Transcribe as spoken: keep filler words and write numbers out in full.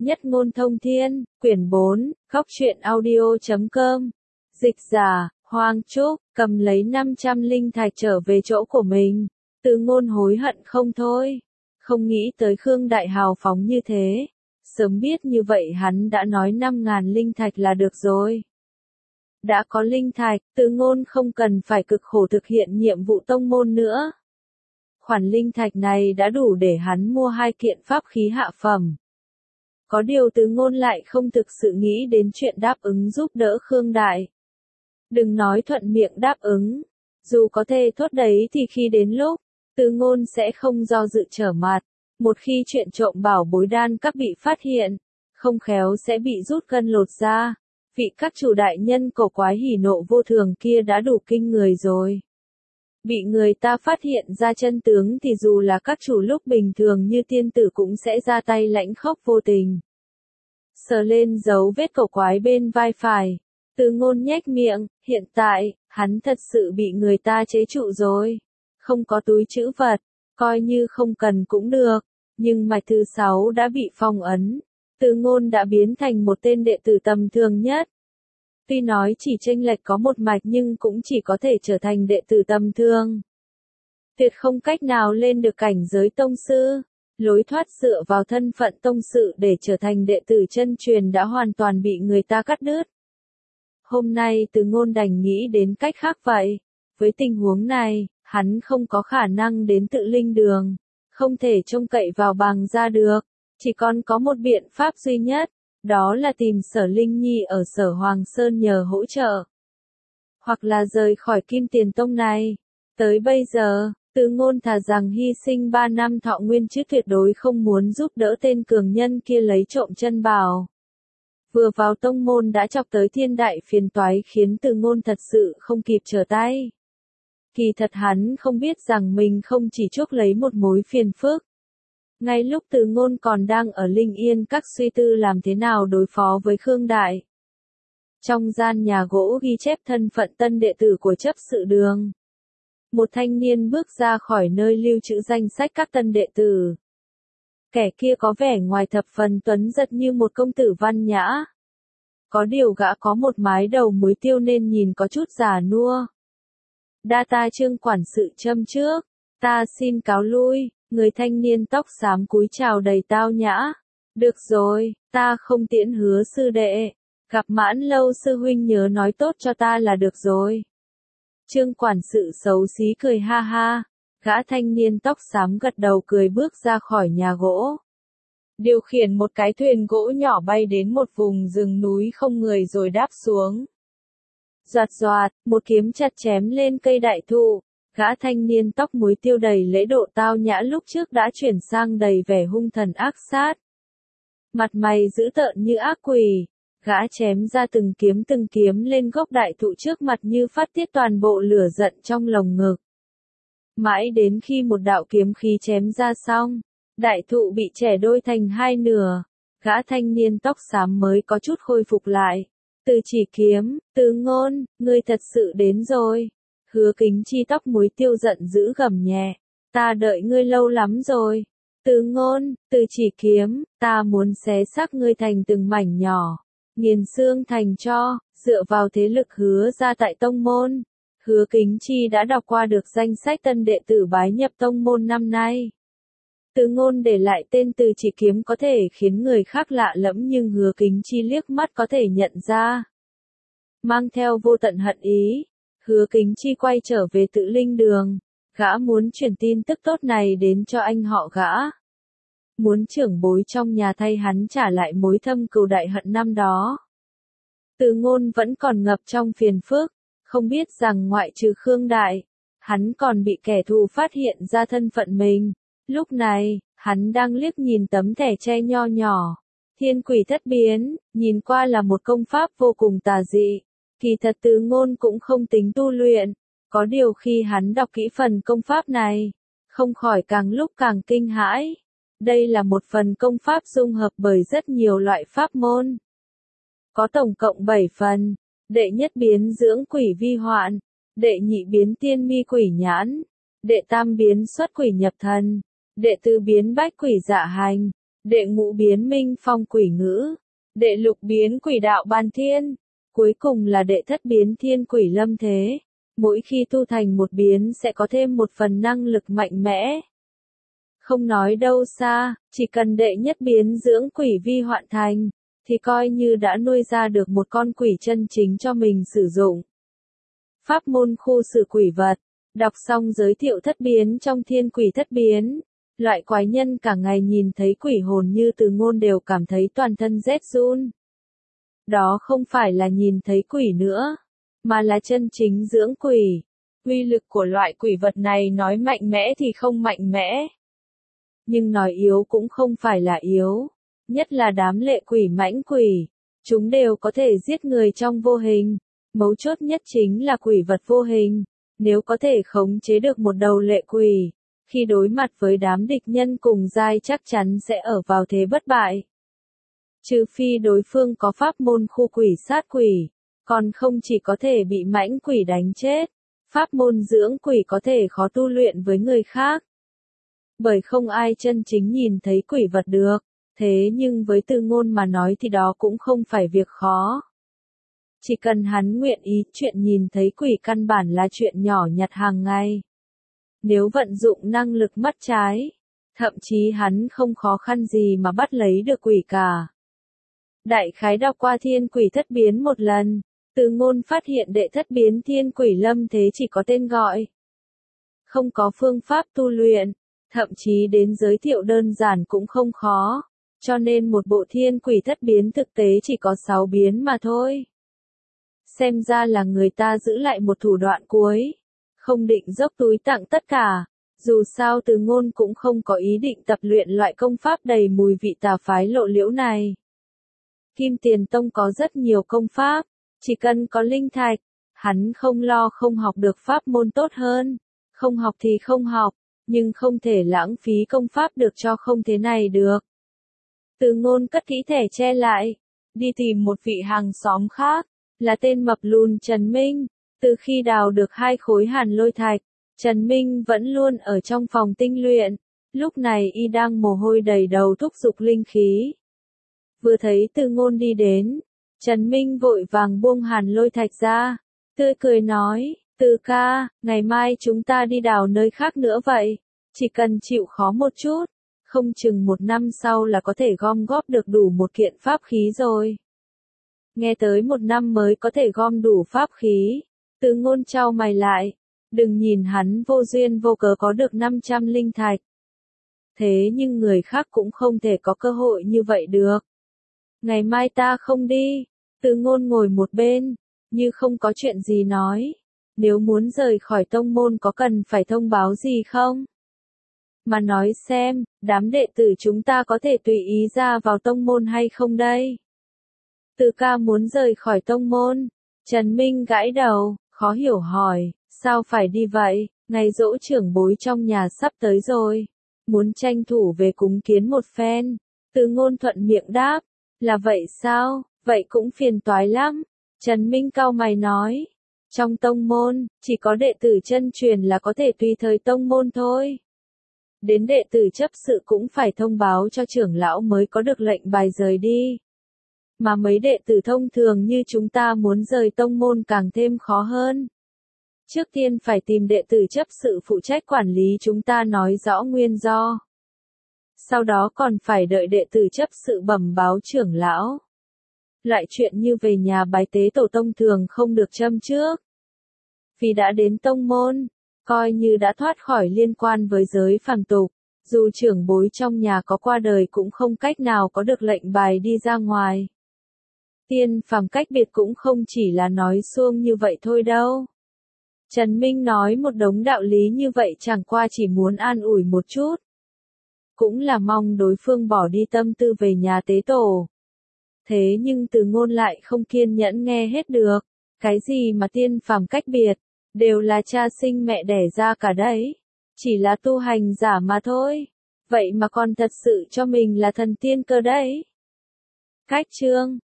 Nhất ngôn thông thiên, quyển bốn, góc truyện audio chấm com. Dịch giả, Hoàng Trúc, cầm lấy năm trăm linh thạch trở về chỗ của mình. Từ ngôn hối hận không thôi. Không nghĩ tới Khương Đại hào phóng như thế. Sớm biết như vậy hắn đã nói năm ngàn linh thạch là được rồi. Đã có linh thạch, Từ ngôn không cần phải cực khổ thực hiện nhiệm vụ tông môn nữa. Khoản linh thạch này đã đủ để hắn mua hai kiện pháp khí hạ phẩm. Có điều Từ ngôn lại không thực sự nghĩ đến chuyện đáp ứng giúp đỡ Khương Đại. Đừng nói thuận miệng đáp ứng. Dù có thề thốt đấy thì khi đến lúc, Từ ngôn sẽ không do dự trở mặt. Một khi chuyện trộm bảo bối đan các bị phát hiện, không khéo sẽ bị rút gân lột da. Vị các chủ đại nhân cổ quái hỉ nộ vô thường kia đã đủ kinh người rồi. Bị người ta phát hiện ra chân tướng thì dù là các chủ lúc bình thường như tiên tử cũng sẽ ra tay lãnh khốc vô tình. Sờ lên dấu vết cổ quái bên vai phải. Từ ngôn nhếch miệng, hiện tại, hắn thật sự bị người ta chế trụ rồi. Không có túi trữ vật, coi như không cần cũng được. Nhưng mạch thứ sáu đã bị phong ấn. Từ ngôn đã biến thành một tên đệ tử tầm thường nhất. Tuy nói chỉ chênh lệch có một mạch nhưng cũng chỉ có thể trở thành đệ tử tầm thường. Tuyệt không cách nào lên được cảnh giới tông sư. Lối thoát dựa vào thân phận tông sự để trở thành đệ tử chân truyền đã hoàn toàn bị người ta cắt đứt. Hôm nay Từ ngôn đành nghĩ đến cách khác vậy. Với tình huống này, hắn không có khả năng đến Tự Linh Đường. Không thể trông cậy vào Bàng gia được. Chỉ còn có một biện pháp duy nhất. Đó là tìm Sở Linh Nhi ở Sở Hoàng Sơn nhờ hỗ trợ. Hoặc là rời khỏi Kim Tiền Tông này. Tới bây giờ, Từ ngôn thà rằng hy sinh ba năm thọ nguyên chứ tuyệt đối không muốn giúp đỡ tên cường nhân kia lấy trộm chân bảo. Vừa vào tông môn đã chọc tới thiên đại phiền toái khiến Từ ngôn thật sự không kịp trở tay. Kỳ thật hắn không biết rằng mình không chỉ chuốc lấy một mối phiền phức. Ngay lúc Từ ngôn còn đang ở Linh Yên các suy tư làm thế nào đối phó với Khương Đại. Trong gian nhà gỗ ghi chép thân phận tân đệ tử của chấp sự đường. Một thanh niên bước ra khỏi nơi lưu trữ danh sách các tân đệ tử. Kẻ kia có vẻ ngoài thập phần tuấn giật như một công tử văn nhã. Có điều gã có một mái đầu muối tiêu nên nhìn có chút già nua. Đa ta Trương quản sự châm trước, ta xin cáo lui. Người thanh niên tóc xám cúi chào đầy tao nhã. Được rồi, ta không tiễn hứa sư đệ. Gặp mãn lâu sư huynh nhớ nói tốt cho ta là được rồi. Trương quản sự xấu xí cười ha ha. Gã thanh niên tóc xám gật đầu cười bước ra khỏi nhà gỗ. Điều khiển một cái thuyền gỗ nhỏ bay đến một vùng rừng núi không người rồi đáp xuống. Doạt doạt, một kiếm chặt chém lên cây đại thụ. Gã thanh niên tóc muối tiêu đầy lễ độ tao nhã lúc trước đã chuyển sang đầy vẻ hung thần ác sát. Mặt mày dữ tợn như ác quỷ. Gã chém ra từng kiếm từng kiếm lên gốc đại thụ trước mặt như phát tiết toàn bộ lửa giận trong lồng ngực. Mãi đến khi một đạo kiếm khí chém ra xong, đại thụ bị chẻ đôi thành hai nửa, gã thanh niên tóc xám mới có chút khôi phục lại. Từ chỉ kiếm, Từ ngôn, ngươi thật sự đến rồi. Hứa Kính Chi tóc muối tiêu giận dữ gầm nhẹ. Ta đợi ngươi lâu lắm rồi. Từ ngôn, Từ chỉ kiếm, ta muốn xé xác ngươi thành từng mảnh nhỏ. Nghiền xương thành tro, dựa vào thế lực hứa ra tại tông môn. Hứa Kính Chi đã đọc qua được danh sách tân đệ tử bái nhập tông môn năm nay. Từ ngôn để lại tên Từ chỉ kiếm có thể khiến người khác lạ lẫm nhưng Hứa Kính Chi liếc mắt có thể nhận ra. Mang theo vô tận hận ý, Hứa Kính Chi quay trở về Tự Linh Đường. Gã muốn truyền tin tức tốt này đến cho anh họ gã. Muốn trưởng bối trong nhà thay hắn trả lại mối thâm cừu đại hận năm đó. Từ ngôn vẫn còn ngập trong phiền phức. Không biết rằng ngoại trừ Khương Đại, hắn còn bị kẻ thù phát hiện ra thân phận mình. Lúc này, hắn đang liếc nhìn tấm thẻ tre nho nhỏ. Thiên quỷ thất biến, nhìn qua là một công pháp vô cùng tà dị. Kỳ thật Từ ngôn cũng không tính tu luyện. Có điều khi hắn đọc kỹ phần công pháp này, không khỏi càng lúc càng kinh hãi. Đây là một phần công pháp dung hợp bởi rất nhiều loại pháp môn. Có tổng cộng bảy phần. Đệ nhất biến dưỡng quỷ vi hoạn, đệ nhị biến tiên mi quỷ nhãn, đệ tam biến xuất quỷ nhập thần, đệ tứ biến bách quỷ dạ hành, đệ ngũ biến minh phong quỷ ngữ, đệ lục biến quỷ đạo ban thiên, cuối cùng là đệ thất biến thiên quỷ lâm thế. Mỗi khi tu thành một biến sẽ có thêm một phần năng lực mạnh mẽ. Không nói đâu xa, chỉ cần đệ nhất biến dưỡng quỷ vi hoạn thành, thì coi như đã nuôi ra được một con quỷ chân chính cho mình sử dụng. Pháp môn khu xử quỷ vật, đọc xong giới thiệu thất biến trong thiên quỷ thất biến. Loại quái nhân cả ngày nhìn thấy quỷ hồn như Từ Ngôn đều cảm thấy toàn thân rét run. Đó không phải là nhìn thấy quỷ nữa, mà là chân chính dưỡng quỷ. Uy lực của loại quỷ vật này nói mạnh mẽ thì không mạnh mẽ. Nhưng nói yếu cũng không phải là yếu. Nhất là đám lệ quỷ mãnh quỷ. Chúng đều có thể giết người trong vô hình. Mấu chốt nhất chính là quỷ vật vô hình. Nếu có thể khống chế được một đầu lệ quỷ, khi đối mặt với đám địch nhân cùng giai chắc chắn sẽ ở vào thế bất bại. Trừ phi đối phương có pháp môn khu quỷ sát quỷ, còn không chỉ có thể bị mãnh quỷ đánh chết, pháp môn dưỡng quỷ có thể khó tu luyện với người khác. Bởi không ai chân chính nhìn thấy quỷ vật được, thế nhưng với Từ Ngôn mà nói thì đó cũng không phải việc khó. Chỉ cần hắn nguyện ý, chuyện nhìn thấy quỷ căn bản là chuyện nhỏ nhặt hàng ngày. Nếu vận dụng năng lực mắt trái, thậm chí hắn không khó khăn gì mà bắt lấy được quỷ cả. Đại khái đọc qua thiên quỷ thất biến một lần, Từ Ngôn phát hiện đệ thất biến thiên quỷ lâm thế chỉ có tên gọi. Không có phương pháp tu luyện, thậm chí đến giới thiệu đơn giản cũng không khó, cho nên một bộ thiên quỷ thất biến thực tế chỉ có sáu biến mà thôi. Xem ra là người ta giữ lại một thủ đoạn cuối, không định dốc túi tặng tất cả, dù sao Từ Ngôn cũng không có ý định tập luyện loại công pháp đầy mùi vị tà phái lộ liễu này. Kim Tiền Tông có rất nhiều công pháp, chỉ cần có linh thạch, hắn không lo không học được pháp môn tốt hơn, không học thì không học, nhưng không thể lãng phí công pháp được cho không thế này được. Từ Ngôn cất kỹ thẻ che lại, đi tìm một vị hàng xóm khác, là tên mập lùn Trần Minh. Từ khi đào được hai khối hàn lôi thạch, Trần Minh vẫn luôn ở trong phòng tinh luyện, lúc này y đang mồ hôi đầy đầu thúc giục linh khí. Vừa thấy Từ Ngôn đi đến, Trần Minh vội vàng buông hàn lôi thạch ra, tươi cười nói, Từ ca, ngày mai chúng ta đi đào nơi khác nữa vậy, chỉ cần chịu khó một chút, không chừng một năm sau là có thể gom góp được đủ một kiện pháp khí rồi. Nghe tới một năm mới có thể gom đủ pháp khí, Từ Ngôn chau mày lại, đừng nhìn hắn vô duyên vô cớ có được năm trăm linh thạch. Thế nhưng người khác cũng không thể có cơ hội như vậy được. Ngày mai ta không đi, Từ Ngôn ngồi một bên, như không có chuyện gì nói. Nếu muốn rời khỏi tông môn có cần phải thông báo gì không? Mà nói xem, đám đệ tử chúng ta có thể tùy ý ra vào tông môn hay không đây? Từ ca muốn rời khỏi tông môn. Trần Minh gãi đầu, khó hiểu hỏi, sao phải đi vậy, ngày giỗ trưởng bối trong nhà sắp tới rồi. Muốn tranh thủ về cúng kiến một phen. Từ Ngôn thuận miệng đáp, là vậy sao, vậy cũng phiền toái lắm. Trần Minh cau mày nói, trong tông môn, chỉ có đệ tử chân truyền là có thể tùy thời tông môn thôi. Đến đệ tử chấp sự cũng phải thông báo cho trưởng lão mới có được lệnh bài rời đi. Mà mấy đệ tử thông thường như chúng ta muốn rời tông môn càng thêm khó hơn. Trước tiên phải tìm đệ tử chấp sự phụ trách quản lý chúng ta nói rõ nguyên do. Sau đó còn phải đợi đệ tử chấp sự bẩm báo trưởng lão. Loại chuyện như về nhà bái tế tổ tông thường không được châm trước. Vì đã đến tông môn, coi như đã thoát khỏi liên quan với giới phàm tục, dù trưởng bối trong nhà có qua đời cũng không cách nào có được lệnh bài đi ra ngoài. Tiên phàm cách biệt cũng không chỉ là nói suông như vậy thôi đâu. Trần Minh nói một đống đạo lý như vậy chẳng qua chỉ muốn an ủi một chút. Cũng là mong đối phương bỏ đi tâm tư về nhà tế tổ. Thế nhưng Từ Ngôn lại không kiên nhẫn nghe hết được. Cái gì mà tiên phàm cách biệt, đều là cha sinh mẹ đẻ ra cả đấy. Chỉ là tu hành giả mà thôi. Vậy mà còn thật sự cho mình là thần tiên cơ đấy. Cách chương